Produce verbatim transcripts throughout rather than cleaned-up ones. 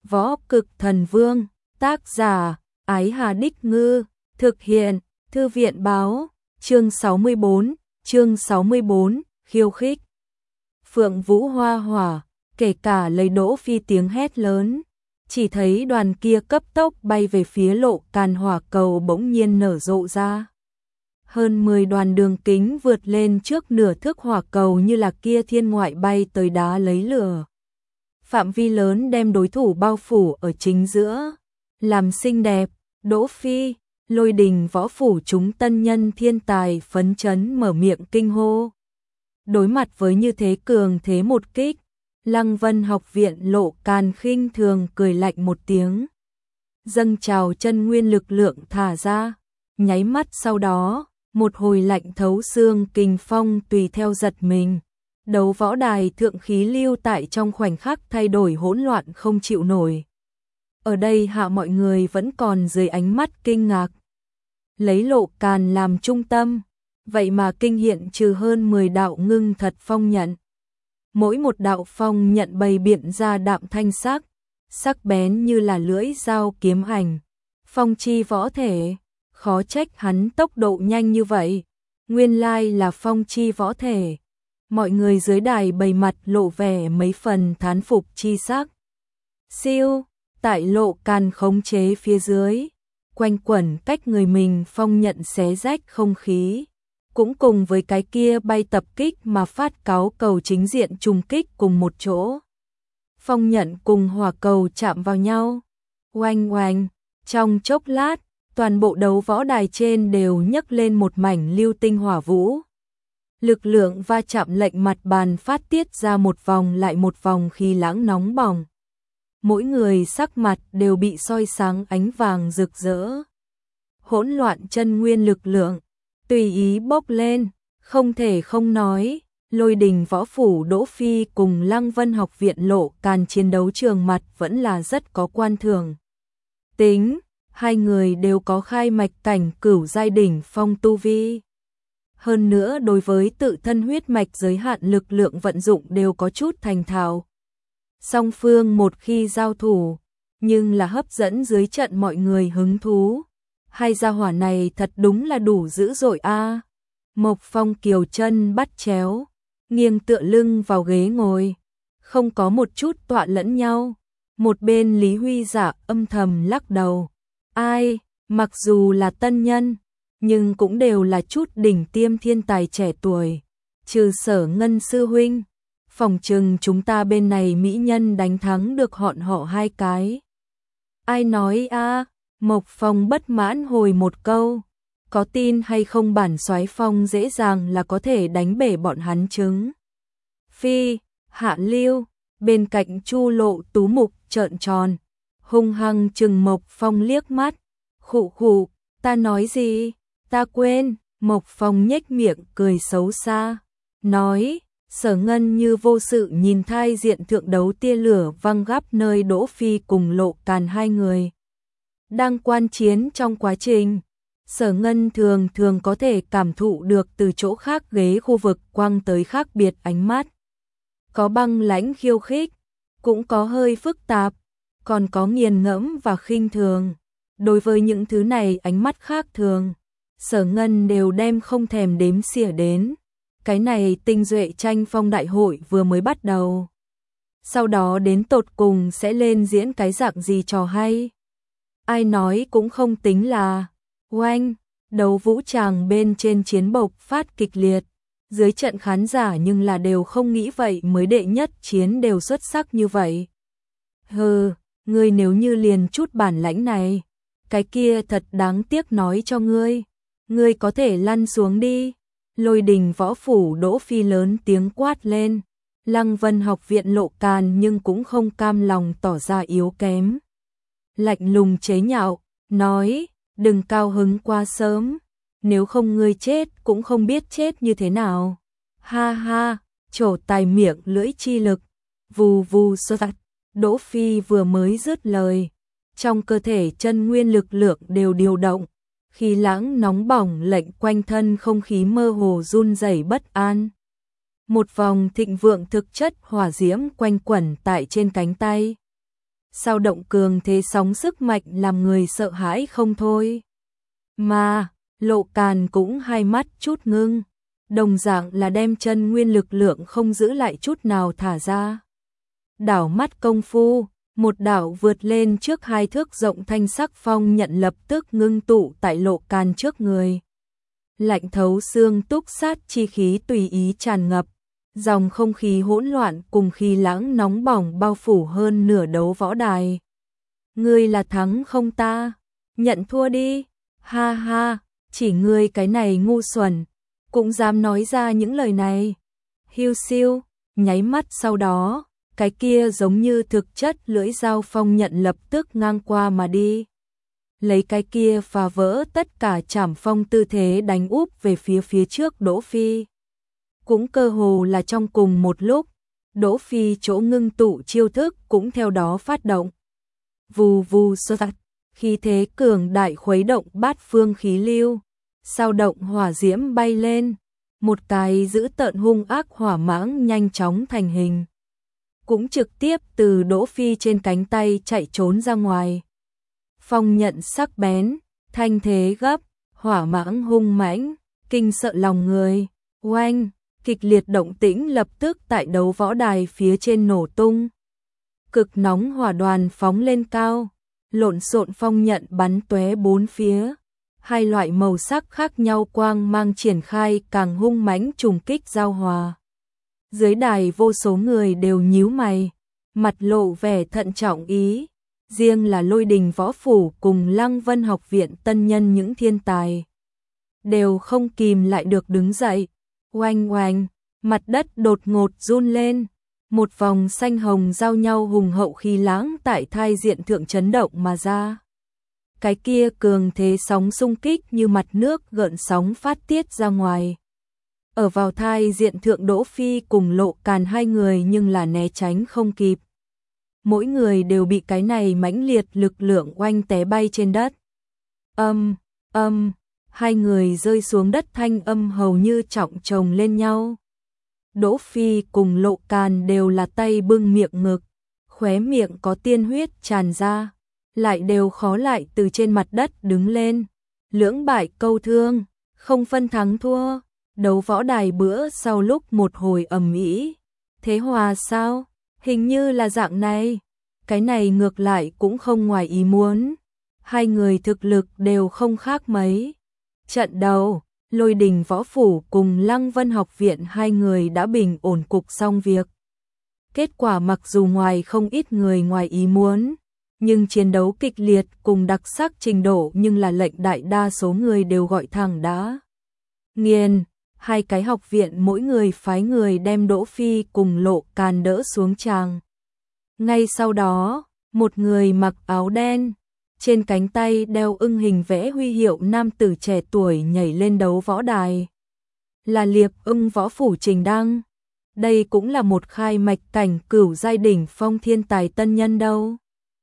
Võ Cực Thần Vương, tác giả, Ái Hà Đích Ngư, thực hiện, Thư viện báo, chương sáu mươi bốn, chương sáu mươi bốn, khiêu khích. Phượng Vũ Hoa Hỏa, kể cả lấy Đỗ Phi tiếng hét lớn, chỉ thấy đoàn kia cấp tốc bay về phía Lộ Càn hỏa cầu bỗng nhiên nở rộ ra. Hơn mười đoàn đường kính vượt lên trước nửa thước hỏa cầu như là kia thiên ngoại bay tới đá lấy lửa. Phạm vi lớn đem đối thủ bao phủ ở chính giữa, làm xinh đẹp. Đỗ Phi, Lôi Đình võ phủ chúng tân nhân thiên tài phấn chấn mở miệng kinh hô. Đối mặt với như thế cường thế một kích, Lăng Vân học viện Lộ Càn khinh thường cười lạnh một tiếng. Dâng trào chân nguyên lực lượng thả ra, nháy mắt sau đó, một hồi lạnh thấu xương kình phong tùy theo giật mình. Đấu võ đài thượng khí lưu tại trong khoảnh khắc thay đổi hỗn loạn không chịu nổi. Ở đây hạ mọi người vẫn còn dưới ánh mắt kinh ngạc. Lấy Lộ Càn làm trung tâm, vậy mà kinh hiện trừ hơn mười đạo ngưng thật phong nhận. Mỗi một đạo phong nhận bày biện ra đạm thanh sắc, sắc bén như là lưỡi dao kiếm ảnh. Phong chi võ thể, khó trách hắn tốc độ nhanh như vậy. Nguyên lai là phong chi võ thể. Mọi người dưới đài bày mặt lộ vẻ mấy phần thán phục chi sắc. Siêu, tại Lộ Càn khống chế phía dưới, quanh quẩn cách người mình phong nhận xé rách không khí, cũng cùng với cái kia bay tập kích mà phát cáo cầu chính diện trùng kích cùng một chỗ. Phong nhận cùng hỏa cầu chạm vào nhau, oanh oanh, trong chốc lát, toàn bộ đấu võ đài trên đều nhấc lên một mảnh lưu tinh hỏa vũ. Lực lượng va chạm lệnh mặt bàn phát tiết ra một vòng lại một vòng khí lãng nóng bỏng. Mỗi người sắc mặt đều bị soi sáng ánh vàng rực rỡ. Hỗn loạn chân nguyên lực lượng, tùy ý bốc lên, không thể không nói, Lôi Đình võ phủ Đỗ Phi cùng Lăng Vân học viện Lộ Càn chiến đấu trường mặt vẫn là rất có quan thường. Tính, hai người đều có khai mạch cảnh cửu giai đỉnh phong tu vi. Hơn nữa đối với tự thân huyết mạch giới hạn lực lượng vận dụng đều có chút thành thạo. Song phương một khi giao thủ, nhưng là hấp dẫn dưới trận mọi người hứng thú. Hai gia hỏa này thật đúng là đủ dữ dội a. À. Mộc Phong kiều chân bắt chéo, nghiêng tựa lưng vào ghế ngồi, không có một chút tọa lẫn nhau. Một bên Lý Huy Dạ âm thầm lắc đầu. Ai, mặc dù là tân nhân, nhưng cũng đều là chút đỉnh tiêm thiên tài trẻ tuổi. Trừ Sở Ngân sư huynh, phòng trừng chúng ta bên này mỹ nhân đánh thắng được họn họ hai cái. Ai nói a? À? Mộc Phong bất mãn hồi một câu. Có tin hay không bản soái Phong dễ dàng là có thể đánh bể bọn hắn trứng. Phi, Hạ Lưu, bên cạnh Chu Lộ Tú mục trợn tròn, hung hăng chừng Mộc Phong liếc mắt. Khụ khụ, ta nói gì? Ta quên. Mộc Phong nhếch miệng cười xấu xa, nói. Sở Ngân như vô sự nhìn thai diện thượng đấu tia lửa văng gắp nơi Đỗ Phi cùng Lộ Càn hai người đang quan chiến trong quá trình. Sở Ngân thường thường có thể cảm thụ được từ chỗ khác ghế khu vực quang tới khác biệt ánh mắt. Có băng lãnh khiêu khích, cũng có hơi phức tạp, còn có nghiền ngẫm và khinh thường. Đối với những thứ này ánh mắt khác thường, Sở Ngân đều đem không thèm đếm xỉa đến. Cái này tinh duệ tranh phong đại hội vừa mới bắt đầu. Sau đó đến tột cùng sẽ lên diễn cái dạng gì trò hay. Ai nói cũng không tính là oanh, đấu vũ tràng bên trên chiến bộc phát kịch liệt. Dưới trận khán giả nhưng là đều không nghĩ vậy mới đệ nhất chiến đều xuất sắc như vậy. Hừ, ngươi nếu như liền chút bản lãnh này, cái kia thật đáng tiếc nói cho ngươi. Ngươi có thể lăn xuống đi. Lôi Đình võ phủ Đỗ Phi lớn tiếng quát lên. Lăng Vân học viện Lộ Càn nhưng cũng không cam lòng tỏ ra yếu kém. Lạnh lùng chế nhạo, nói, đừng cao hứng quá sớm, nếu không ngươi chết cũng không biết chết như thế nào. Ha ha, trổ tài miệng lưỡi chi lực, vù vù sơ tạch. Đỗ Phi vừa mới dứt lời, trong cơ thể chân nguyên lực lượng đều điều động. Khí lãng nóng bỏng lệnh quanh thân không khí mơ hồ run rẩy bất an. Một vòng thịnh vượng thực chất hỏa diễm quanh quẩn tại trên cánh tay. sao động cường thế sóng sức mạnh làm người sợ hãi không thôi. Mà, Lộ Càn cũng hai mắt chút ngưng, đồng dạng là đem chân nguyên lực lượng không giữ lại chút nào thả ra. Đảo mắt công phu, một đảo vượt lên trước hai thước rộng thanh sắc phong nhận lập tức ngưng tụ tại Lộ Càn trước người. Lạnh thấu xương túc sát chi khí tùy ý tràn ngập, dòng không khí hỗn loạn cùng khí lãng nóng bỏng bao phủ hơn nửa đấu võ đài. Ngươi là thắng không ta? Nhận thua đi. Ha ha, chỉ ngươi cái này ngu xuẩn, cũng dám nói ra những lời này. Hiu siêu, nháy mắt sau đó, cái kia giống như thực chất lưỡi dao phong nhận lập tức ngang qua mà đi. Lấy cái kia phá vỡ tất cả trảm phong tư thế đánh úp về phía phía trước Đỗ Phi. Cũng cơ hồ là trong cùng một lúc, Đỗ Phi chỗ ngưng tụ chiêu thức cũng theo đó phát động. Vù vù sơ tạc, khí thế cường đại khuấy động bát phương khí lưu, sao động hỏa diễm bay lên, một cái dữ tợn hung ác hỏa mãng nhanh chóng thành hình. Cũng trực tiếp từ Đỗ Phi trên cánh tay chạy trốn ra ngoài. Phong nhận sắc bén, thanh thế gấp, hỏa mãng hung mãnh, kinh sợ lòng người. Oanh, kịch liệt động tĩnh lập tức tại đấu võ đài phía trên nổ tung. Cực nóng hỏa đoàn phóng lên cao, lộn xộn phong nhận bắn tóe bốn phía. Hai loại màu sắc khác nhau quang mang triển khai càng hung mãnh trùng kích giao hòa. Dưới đài vô số người đều nhíu mày, mặt lộ vẻ thận trọng ý. Riêng là Lôi Đình Võ Phủ cùng Lăng Vân Học Viện tân nhân những thiên tài đều không kìm lại được đứng dậy. Oanh oanh, mặt đất đột ngột run lên, một vòng xanh hồng giao nhau hùng hậu khí lãng tại thai diện thượng chấn động mà ra. Cái kia cường thế sóng xung kích như mặt nước gợn sóng phát tiết ra ngoài. Ở vào thai diện thượng Đỗ Phi cùng Lộ Càn hai người nhưng là né tránh không kịp. Mỗi người đều bị cái này mãnh liệt lực lượng oanh té bay trên đất. Âm, âm, hai người rơi xuống đất thanh âm hầu như trọng chồng lên nhau. Đỗ Phi cùng Lộ Càn đều là tay bưng miệng ngực, khóe miệng có tiên huyết tràn ra, lại đều khó lại từ trên mặt đất đứng lên. Lưỡng bại câu thương, không phân thắng thua, đấu võ đài bữa sau lúc một hồi ầm ĩ. Thế hòa sao? Hình như là dạng này. Cái này ngược lại cũng không ngoài ý muốn. Hai người thực lực đều không khác mấy. Trận đầu, Lôi Đình Võ Phủ cùng Lăng Vân Học Viện hai người đã bình ổn cục xong việc. Kết quả mặc dù ngoài không ít người ngoài ý muốn, nhưng chiến đấu kịch liệt cùng đặc sắc trình độ nhưng là lệnh đại đa số người đều gọi thẳng đã nghiền. Hai cái học viện mỗi người phái người đem Đỗ Phi cùng Lộ Càn đỡ xuống tràng. Ngay sau đó, một người mặc áo đen, trên cánh tay đeo ưng hình vẽ huy hiệu nam tử trẻ tuổi nhảy lên đấu võ đài. Là Liệp Ưng Võ Phủ Trình Đăng. Đây cũng là một khai mạch cảnh cửu giai đỉnh phong thiên tài tân nhân đâu.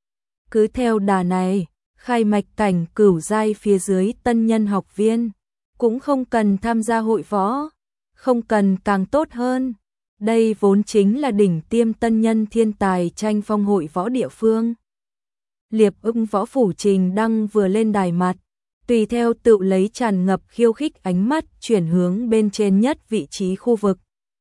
Cứ theo đà này, khai mạch cảnh cửu giai phía dưới tân nhân học viên cũng không cần tham gia hội võ, không cần càng tốt hơn. Đây vốn chính là đỉnh tiêm tân nhân thiên tài tranh phong hội võ địa phương. Liệp Ưng Võ Phủ Trình Đăng vừa lên đài mặt, tùy theo tự lấy tràn ngập khiêu khích ánh mắt chuyển hướng bên trên nhất vị trí khu vực.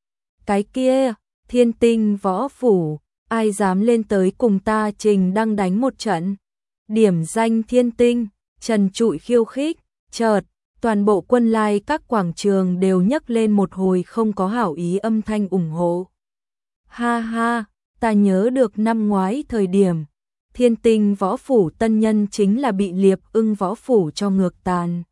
Cái kia, Thiên Tinh Võ Phủ, ai dám lên tới cùng ta Trình Đăng đánh một trận? Điểm danh Thiên Tinh, trần trụi khiêu khích, chợt toàn bộ quân lai các quảng trường đều nhấc lên một hồi không có hảo ý âm thanh ủng hộ. Ha ha, ta nhớ được năm ngoái thời điểm, Thiên Tinh Võ Phủ tân nhân chính là bị Liệp Ưng Võ Phủ cho ngược tàn.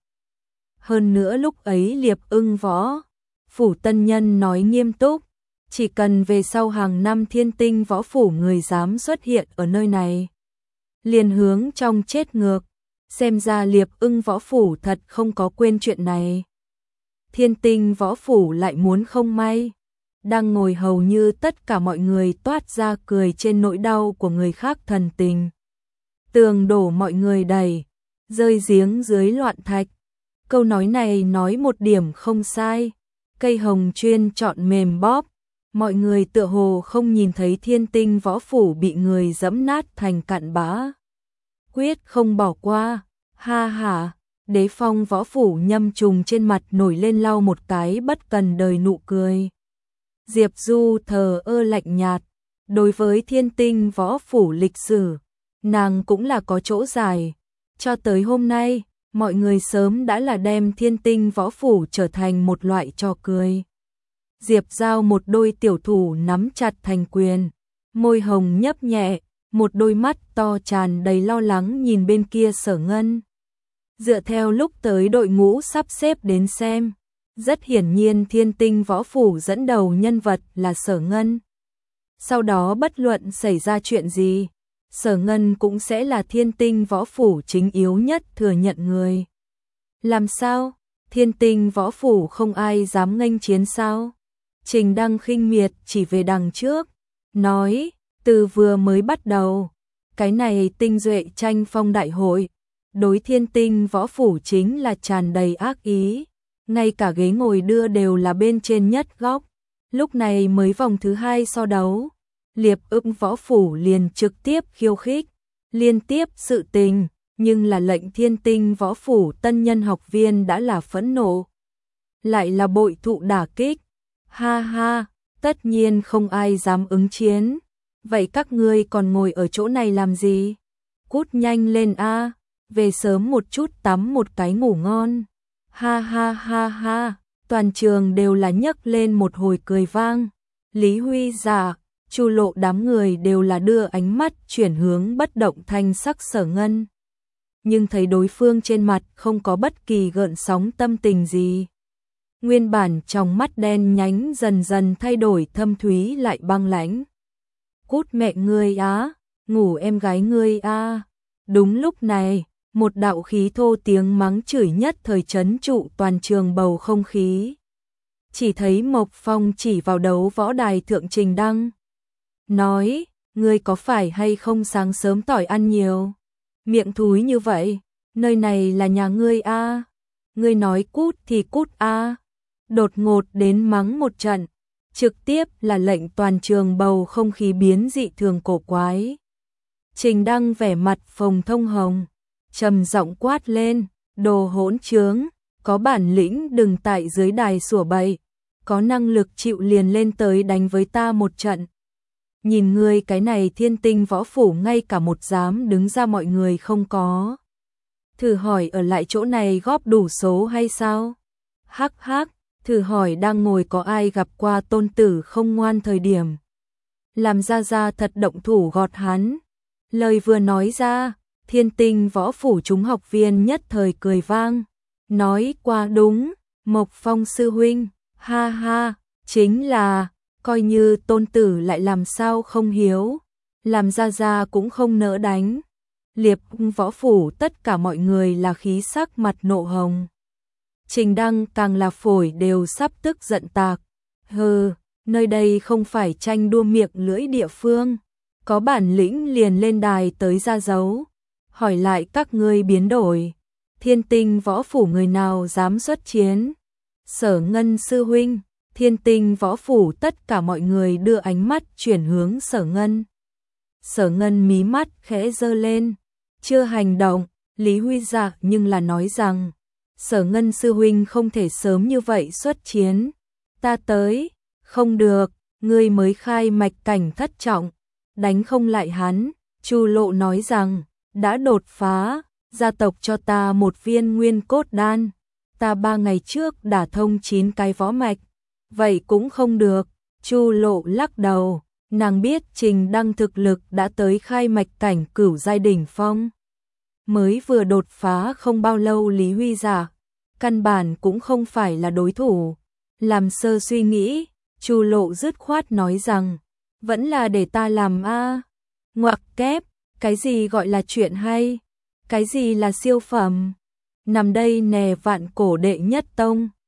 Hơn nữa lúc ấy Liệp Ưng Võ Phủ tân nhân nói nghiêm túc, chỉ cần về sau hàng năm Thiên Tinh Võ Phủ người dám xuất hiện ở nơi này, liền hướng trong chết ngược. Xem ra Liệp Ưng Võ Phủ thật không có quên chuyện này. Thiên Tinh Võ Phủ lại muốn không may. Đang ngồi hầu như tất cả mọi người toát ra cười trên nỗi đau của người khác thần tình. Tường đổ mọi người đầy, rơi giếng dưới loạn thạch. Câu nói này nói một điểm không sai. Cây hồng chuyên chọn mềm bóp, mọi người tựa hồ không nhìn thấy Thiên Tinh Võ Phủ bị người dẫm nát thành cặn bã. Quyết không bỏ qua, ha ha, Đế Phong Võ Phủ Nhâm Trùng trên mặt nổi lên lau một cái bất cần đời nụ cười. Diệp Du thờ ơ lạnh nhạt, đối với Thiên Tinh Võ Phủ lịch sử, nàng cũng là có chỗ dài. Cho tới hôm nay, mọi người sớm đã là đem Thiên Tinh Võ Phủ trở thành một loại trò cười. Diệp Giao một đôi tiểu thủ nắm chặt thành quyền, môi hồng nhấp nhẹ, một đôi mắt to tràn đầy lo lắng nhìn bên kia Sở Ngân. Dựa theo lúc tới đội ngũ sắp xếp đến xem, rất hiển nhiên Thiên Tinh Võ Phủ dẫn đầu nhân vật là Sở Ngân. Sau đó bất luận xảy ra chuyện gì, Sở Ngân cũng sẽ là Thiên Tinh Võ Phủ chính yếu nhất thừa nhận người. Làm sao? Thiên Tinh Võ Phủ không ai dám nghênh chiến sao? Trình Đăng khinh miệt chỉ về đằng trước, nói, từ vừa mới bắt đầu, cái này tinh duệ tranh phong đại hội, đối Thiên Tinh Võ Phủ chính là tràn đầy ác ý, ngay cả ghế ngồi đưa đều là bên trên nhất góc. Lúc này mới vòng thứ hai so đấu, Liệp Ưng Võ Phủ liền trực tiếp khiêu khích, liên tiếp sự tình, nhưng là lệnh Thiên Tinh Võ Phủ tân nhân học viên đã là phẫn nộ, lại là bội thụ đả kích. Ha ha, tất nhiên không ai dám ứng chiến. Vậy các ngươi còn ngồi ở chỗ này làm gì? Cút nhanh lên a, về sớm một chút tắm một cái ngủ ngon. Ha ha ha ha, toàn trường đều là nhấc lên một hồi cười vang. Lý Huy Dạ, Chu Lộ đám người đều là đưa ánh mắt chuyển hướng bất động thanh sắc Sở Ngân. Nhưng thấy đối phương trên mặt không có bất kỳ gợn sóng tâm tình gì. Nguyên bản trong mắt đen nhánh dần dần thay đổi thâm thúy lại băng lãnh. Cút mẹ ngươi á, ngủ em gái ngươi a. Đúng lúc này, một đạo khí thô tiếng mắng chửi nhất thời chấn trụ toàn trường bầu không khí. Chỉ thấy Mộc Phong chỉ vào đấu võ đài thượng Trình Đăng. Nói, ngươi có phải hay không sáng sớm tỏi ăn nhiều? Miệng thúi như vậy, nơi này là nhà ngươi a. Ngươi nói cút thì cút a. Đột ngột đến mắng một trận, trực tiếp là lệnh toàn trường bầu không khí biến dị thường cổ quái. Trình Đăng vẻ mặt phồng thông hồng, trầm giọng quát lên, đồ hỗn trướng, có bản lĩnh đừng tại dưới đài sủa bậy, có năng lực chịu liền lên tới đánh với ta một trận. Nhìn ngươi cái này Thiên Tinh Võ Phủ ngay cả một dám đứng ra mọi người không có. Thử hỏi ở lại chỗ này góp đủ số hay sao? Hắc hắc. Thử hỏi đang ngồi có ai gặp qua tôn tử không ngoan thời điểm. Làm ra ra thật động thủ gọt hắn. Lời vừa nói ra, Thiên Tinh Võ Phủ chúng học viên nhất thời cười vang. Nói qua đúng, Mộc Phong sư huynh, ha ha, chính là, coi như tôn tử lại làm sao không hiếu. Làm ra ra cũng không nỡ đánh. Liệp Võ Phủ tất cả mọi người là khí sắc mặt nộ hồng. Trình Đăng càng là phổi đều sắp tức giận tạc. Hừ, nơi đây không phải tranh đua miệng lưỡi địa phương. Có bản lĩnh liền lên đài tới ra dấu. Hỏi lại các ngươi biến đổi. Thiên Tinh Võ Phủ người nào dám xuất chiến? Sở Ngân sư huynh, Thiên Tinh Võ Phủ tất cả mọi người đưa ánh mắt chuyển hướng Sở Ngân. Sở Ngân mí mắt khẽ giơ lên. Chưa hành động, Lý Huy Dạ nhưng là nói rằng. Sở Ngân sư huynh không thể sớm như vậy xuất chiến. Ta tới, không được, ngươi mới khai mạch cảnh thất trọng, đánh không lại hắn. Chu Lộ nói rằng, đã đột phá, gia tộc cho ta một viên nguyên cốt đan. Ta ba ngày trước đã thông chín cái võ mạch, vậy cũng không được. Chu Lộ lắc đầu, nàng biết Trình Đăng thực lực đã tới khai mạch cảnh cửu giai đỉnh phong. Mới vừa đột phá không bao lâu Lý Huy Dạ, căn bản cũng không phải là đối thủ. Làm sơ suy nghĩ, Chu Lộ dứt khoát nói rằng, vẫn là để ta làm a. Ngoặc kép, cái gì gọi là chuyện hay? Cái gì là siêu phẩm? Nằm đây nè vạn cổ đệ nhất tông.